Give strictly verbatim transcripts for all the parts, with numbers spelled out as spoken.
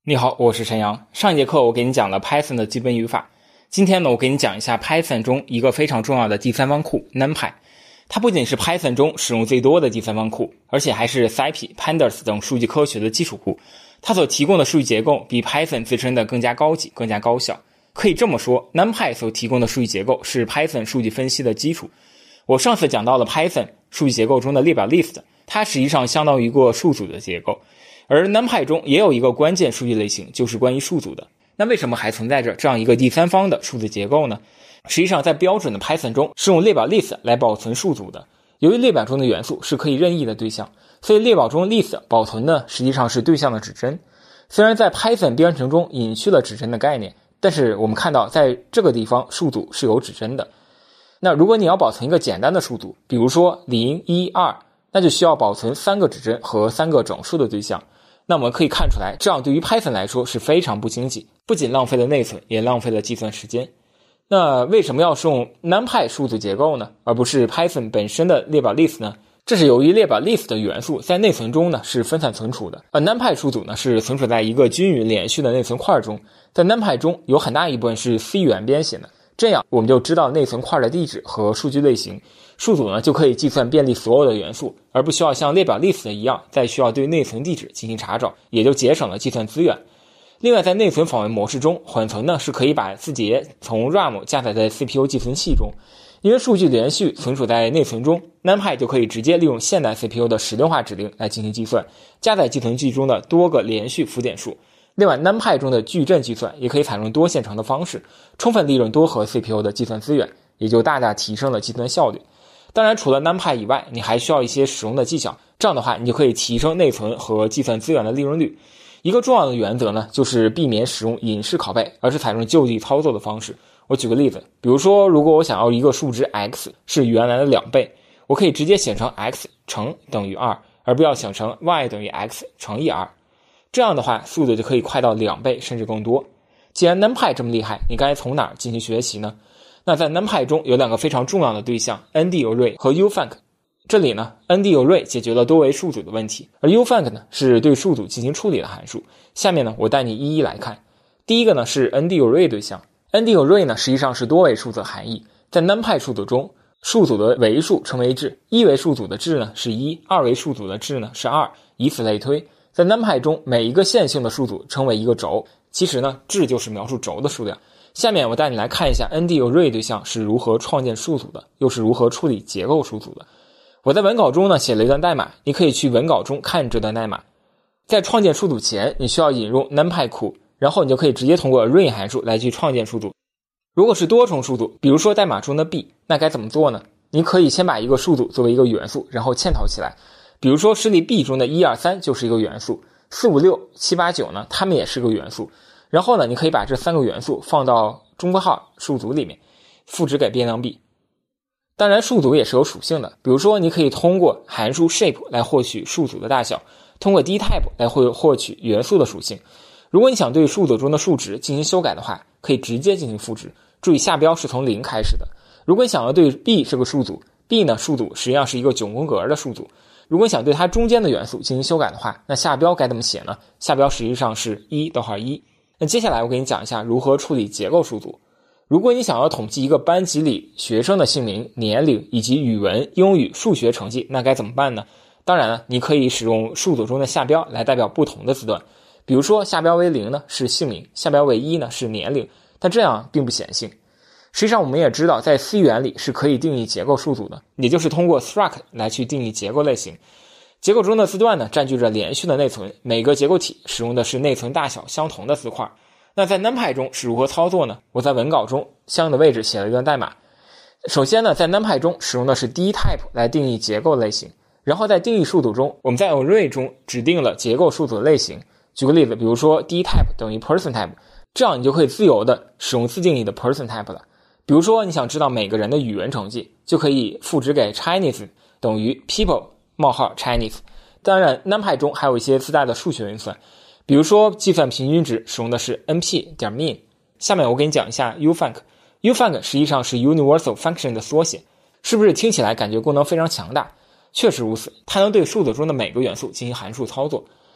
你好，我是陈阳。上一节课我给你讲了 Python 的基本语法，今天呢我给你讲一下 Python 中一个非常重要的第三方库 NumPy。它不仅是 Python 中使用最多的第三方库，而且还是 Scipy、Pandas 等数据科学的基础库。它所提供的数据结构比 Python 自身的更加高级、更加高效。可以这么说， NumPy 所提供的数据结构是 Python 数据分析的基础。我上次讲到了 Python 数据结构中的列表 list， 它实际上相当于一个数组的结构。而 NumPy 中也有一个关键数据类型，就是关于数组的。那为什么还存在着这样一个第三方的数字结构呢？实际上在标准的 Python 中是用列表 list 来保存数组的。由于列表中的元素是可以任意的对象，所以列表中 list 保存的实际上是对象的指针。虽然在 Python 编程中隐去了指针的概念，但是我们看到在这个地方数组是有指针的。那如果你要保存一个简单的数组，比如说零、一、二，那就需要保存三个指针和三个整数的对象。那我们可以看出来，这样对于 Python 来说是非常不经济，不仅浪费了内存，也浪费了计算时间。那为什么要使用 NumPy 数组结构呢，而不是 Python 本身的列表 list 呢？这是由于列表 list 的元素在内存中呢是分散存储的，而 NumPy 数组呢是存储在一个均匀连续的内存块中。在 NumPy 中有很大一部分是 C 语言编写的，这样我们就知道内存块的地址和数据类型，数组呢就可以计算便利所有的元素，而不需要像列表 list 一样再需要对内存地址进行查找，也就节省了计算资源。另外在内存访问模式中，缓存呢是可以把字节从 RAM 加载在 C P U 计算器中。因为数据连续存储在内存中， NumPy 就可以直接利用现代 C P U 的时令化指令来进行计算，加载计算器中的多个连续浮点数。另外 NumPy 中的矩阵计算也可以采用多线程的方式，充分利用多核 C P U 的计算资源，也就大大提升了计算效率。当然除了 NumPy 以外，你还需要一些使用的技巧，这样的话你就可以提升内存和计算资源的利用率。一个重要的原则呢，就是避免使用隐式拷贝，而是采用就地操作的方式。我举个例子，比如说如果我想要一个数值 x 是原来的两倍，我可以直接写成 x 乘等于二，而不要写成 y 等于 x 乘以二。这样的话速度就可以快到两倍甚至更多。既然 NumPy 这么厉害，你该从哪儿进行学习呢？那在 NumPy 中有两个非常重要的对象 NDArray 和 ufunc。 这里呢 NDArray 解决了多维数组的问题，而 ufunc 呢是对数组进行处理的函数。下面呢我带你一一来看。第一个呢是 NDArray 对象。NDArray 呢实际上是多维数组的含义，在 NumPy 数组中，数组的维数称为质，一维数组的质呢是一，二维数组的质呢是二，以此类推。在 NumPy 中，每一个线性的数组称为一个轴，其实呢质就是描述轴的数量。下面我带你来看一下 NDArray 对象是如何创建数组的，又是如何处理结构数组的。我在文稿中呢写了一段代码，你可以去文稿中看这段代码。在创建数组前，你需要引入 NumPy 库，然后你就可以直接通过 array 函数来去创建数组。如果是多重数组，比如说代码中的 b， 那该怎么做呢？你可以先把一个数组作为一个元素，然后嵌套起来。比如说实例 b 中的一二三就是一个元素，四五六七八九呢它们也是个元素。然后呢你可以把这三个元素放到中括号数组里面，赋值给变量 b。当然数组也是有属性的，比如说你可以通过函数 shape 来获取数组的大小，通过 dtype 来获获取元素的属性。如果你想对数组中的数值进行修改的话，可以直接进行赋值，注意下标是从零开始的。如果你想要对 b 是个数组， b 呢数组实际上是一个九宫格的数组，如果你想对它中间的元素进行修改的话，那下标该怎么写呢？下标实际上是一逗号一。那接下来我给你讲一下如何处理结构数组。如果你想要统计一个班级里学生的姓名、年龄以及语文、英语、数学成绩，那该怎么办呢？当然了，你可以使用数组中的下标来代表不同的字段。比如说下标为零呢是姓名，下标为一呢是年龄，但这样并不显性。实际上我们也知道在 C 语言里是可以定义结构数组的，也就是通过 struct 来去定义结构类型。结构中的字段呢占据着连续的内存，每个结构体使用的是内存大小相同的字块。那在 NumPy 中是如何操作呢？我在文稿中相应的位置写了一段代码。首先呢在 NumPy 中使用的是 dtype 来定义结构类型，然后在定义数组中，我们在 array 中指定了结构数组的类型。举个例子，比如说 dtype 等于 persontype， 这样你就可以自由的使用自定义的 persontype 了。比如说你想知道每个人的语文成绩，就可以赋值给 Chinese 等于 people 冒号 Chinese。 当然 NumPy 中还有一些自带的数学运算，比如说计算平均值使用的是 np 点 mean。 下面我给你讲一下 ufunc。 ufunc 实际上是 universal function 的缩写，是不是听起来感觉功能非常强大？确实如此，它能对数组中的每个元素进行函数操作。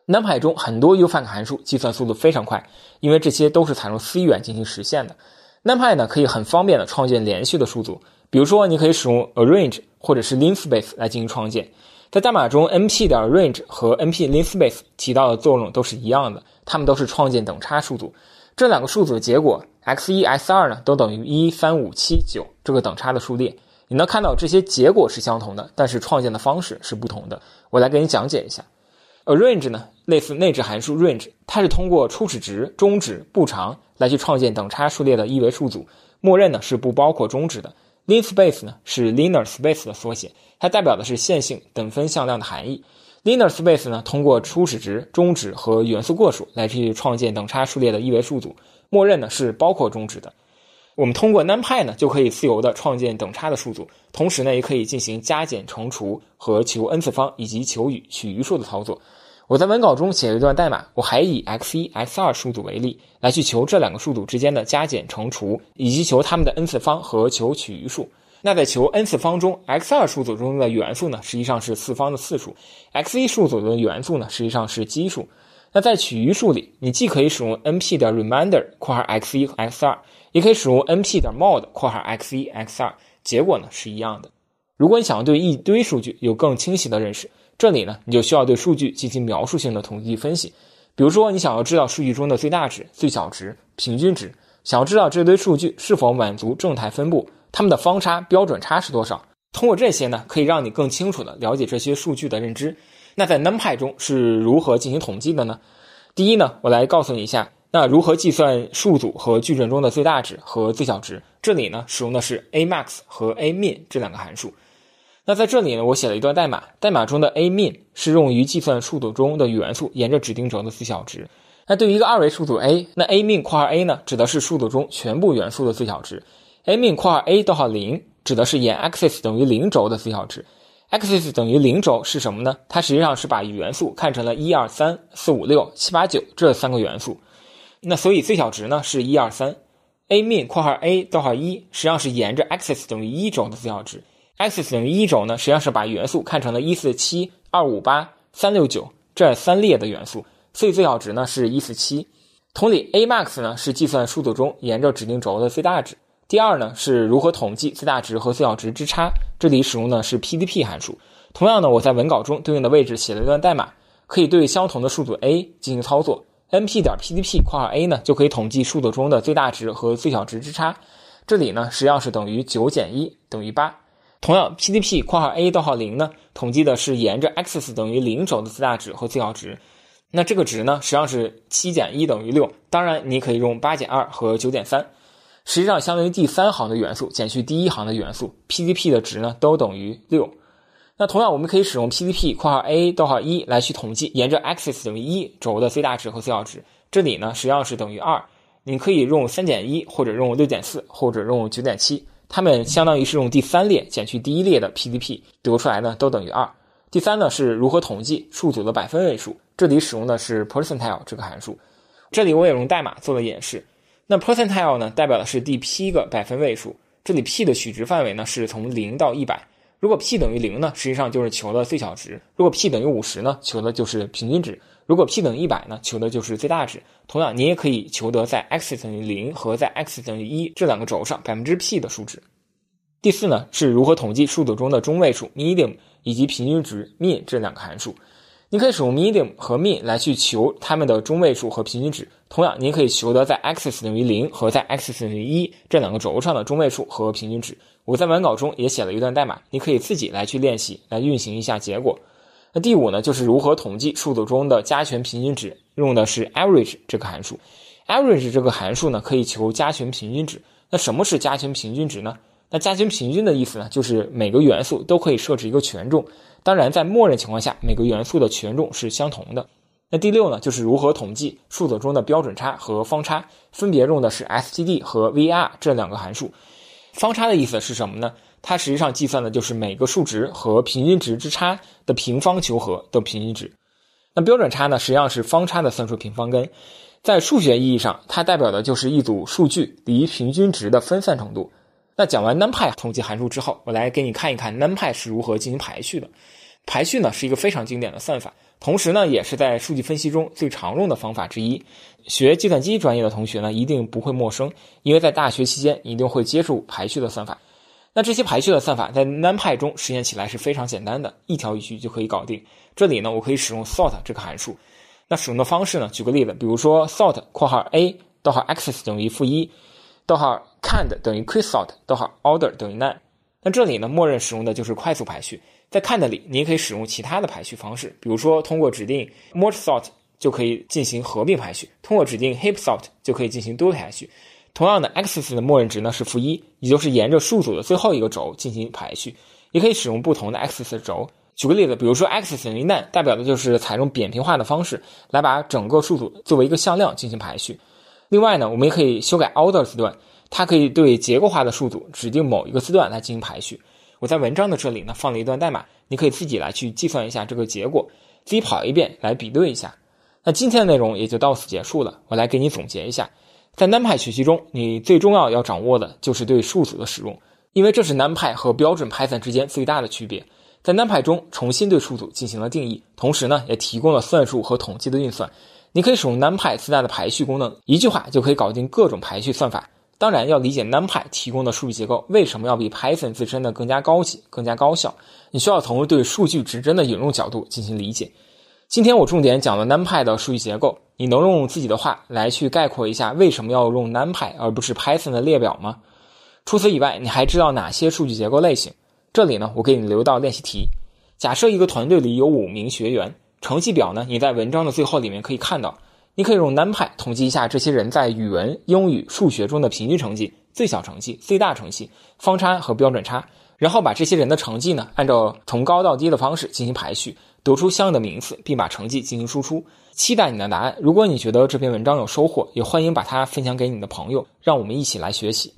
NumPy 中很多 ufunc 函数计算速度非常快，因为这些都是采用 C 语言进行实现的。NumPy 呢可以很方便的创建连续的数组，比如说你可以使用 arrange 或者是 linspace 来进行创建。在代码中 np 的 arrange 和 np linspace 起到的作用都是一样的，它们都是创建等差数组。这两个数组的结果 x 一 x 二 呢都等于一、三、五、七、九这个等差的数列。你能看到这些结果是相同的，但是创建的方式是不同的。我来给你讲解一下。arrange 呢类似内置函数 range， 它是通过初始值、终止、步长来去创建等差数列的一维数组，默认呢是不包括终止的。linspace 呢是 linear space 的缩写，它代表的是线性等分向量的含义。linear space 呢通过初始值、终止和元素个数来去创建等差数列的一维数组，默认呢是包括终止的。我们通过 NumPy 呢就可以自由的创建等差的数组，同时呢也可以进行加减乘除和求 n 次方以及求与取余数的操作。我在文稿中写了一段代码，我还以 x 一 x 二 数组为例，来去求这两个数组之间的加减乘除，以及求它们的 n 次方和求取余数。那在求 n 次方中 x 二 数组中的元素呢实际上是次方的次数， x 一 数组的元素呢实际上是奇数。那在取余数里，你既可以使用 np 的 remainder 括号 x 一 和 x 二， 也可以使用 np 的 mod 括号 x 一 x 二， 结果呢是一样的。如果你想要对一堆数据有更清晰的认识，这里呢你就需要对数据进行描述性的统计分析。比如说你想要知道数据中的最大值、最小值、平均值，想要知道这堆数据是否满足正态分布，它们的方差、标准差是多少。通过这些呢可以让你更清楚的了解这些数据的认知。那在 NumPy 中是如何进行统计的呢？第一呢，我来告诉你一下，那如何计算数组和矩阵中的最大值和最小值。这里呢使用的是 amax 和 amin 这两个函数。那在这里呢我写了一段代码，代码中的 amin 是用于计算数组中的元素沿着指定轴的最小值。那对于一个二维数组 A， 那 amin 括号 A 呢指的是数组中全部元素的最小值， amin 括号 A 逗号零指的是沿 axis 等于零轴的最小值。axis 等于零轴是什么呢？它实际上是把元素看成了一二三四五六七八九这三个元素。那所以最小值呢是一二三。amin 括号 A 逗号一实际上是沿着 axis 等于一轴的最小值。axis 等于一轴呢实际上是把元素看成了一四七、二五八、三六九这三列的元素，所以最小值呢是一四七。同理 amax 呢是计算数组中沿着指定轴的最大值。第二呢是如何统计最大值和最小值之差，这里使用的是 P D P 函数。同样呢我在文稿中对应的位置写了一段代码，可以对相同的数组 A 进行操作。 np 点 pdp 括号 A 呢就可以统计数组中的最大值和最小值之差，这里呢实际上是等于九减一等于八。同样 P D P 括号 A 逗号零呢统计的是沿着 axis 等于零轴的最大值和最小值，那这个值呢实际上是七减一等于六，当然你可以用八减二和九减三，实际上相当于第三行的元素减去第一行的元素， P D P 的值呢都等于六。那同样我们可以使用 P D P 括号 A 逗号一来去统计沿着 axis 等于一轴的最大值和最小值，这里呢实际上是等于二。你可以用三减一或者用六减四或者用九减七，它们相当于是用第三列减去第一列的 P D P 得出来呢都等于二。第三呢是如何统计数组的百分位数，这里使用的是 percentile 这个函数。这里我也用代码做了演示。那 percentile 呢代表的是第 p 个百分位数，这里 p 的取值范围呢是从零到一百。如果 p 等于零呢实际上就是求的最小值，如果 p 等于五十呢求的就是平均值，如果 p 等于一百呢求的就是最大值。同样你也可以求得在 x 等于零和在 x 等于一这两个轴上 百分之 p 的数值。第四呢是如何统计数组中的中位数 median 以及平均值 mean 这两个函数。你可以使用 median 和 mean 来去求它们的中位数和平均值，同样你也可以求得在 x 等于零和在 x 等于一这两个轴上的中位数和平均值。我在文稿中也写了一段代码，你可以自己来去练习，来运行一下结果。那第五呢就是如何统计数组中的加权平均值，用的是 average 这个函数。 average 这个函数呢可以求加权平均值。那什么是加权平均值呢？那加权平均的意思呢就是每个元素都可以设置一个权重，当然在默认情况下每个元素的权重是相同的。那第六呢就是如何统计数组中的标准差和方差，分别用的是 S T D 和 V R 这两个函数。方差的意思是什么呢？它实际上计算的就是每个数值和平均值之差的平方求和的平均值。那标准差呢实际上是方差的算术平方根，在数学意义上它代表的就是一组数据离平均值的分散程度。那讲完 NumPy 统计函数之后，我来给你看一看 NumPy 是如何进行排序的。 排序呢是一个非常经典的算法，同时呢也是在数据分析中最常用的方法之一。学计算机专业的同学呢一定不会陌生，因为在大学期间一定会接触排序的算法。那这些排序的算法在 NumPy 中实现起来是非常简单的，一条语句就可以搞定。这里呢我可以使用 sort 这个函数。那使用的方式呢，举个例子，比如说 sort 括号 a 逗号 access 等于负一，逗号 cand 等于 quicksort 逗号 order 等于 none。那这里呢默认使用的就是快速排序。在 cand 里你也可以使用其他的排序方式，比如说通过指定 merge sort 就可以进行合并排序，通过指定 heap sort 就可以进行多排序。同样的 access 的默认值呢是负一，也就是沿着数组的最后一个轴进行排序，也可以使用不同的 access 轴。举个例子，比如说 access 等于 none 代表的就是采用扁平化的方式来把整个数组作为一个向量进行排序。另外呢，我们也可以修改 order 字段，它可以对结构化的数组指定某一个字段来进行排序。我在文章的这里呢放了一段代码，你可以自己来去计算一下这个结果，自己跑一遍来比对一下。那今天的内容也就到此结束了，我来给你总结一下。在 NumPy 学习中，你最重要要掌握的就是对数组的使用，因为这是 NumPy 和标准 Python 之间最大的区别。在 NumPy 中重新对数组进行了定义，同时呢也提供了算术和统计的运算。你可以使用 NumPy 自带的排序功能，一句话就可以搞定各种排序算法。当然要理解 NumPy 提供的数据结构为什么要比 Python 自身的更加高级、更加高效，你需要从对数据指针的引入角度进行理解。今天我重点讲了 NumPy 的数据结构，你能用自己的话来去概括一下为什么要用 NumPy 而不是 Python 的列表吗？除此以外，你还知道哪些数据结构类型？这里呢我给你留到练习题。假设一个团队里有五名学员，成绩表呢你在文章的最后里面可以看到，你可以用 NumPy 统计一下这些人在语文、英语、数学中的平均成绩、最小成绩、最大成绩、方差和标准差，然后把这些人的成绩呢按照从高到低的方式进行排序，得出相应的名次，并把成绩进行输出。期待你的答案。如果你觉得这篇文章有收获，也欢迎把它分享给你的朋友，让我们一起来学习。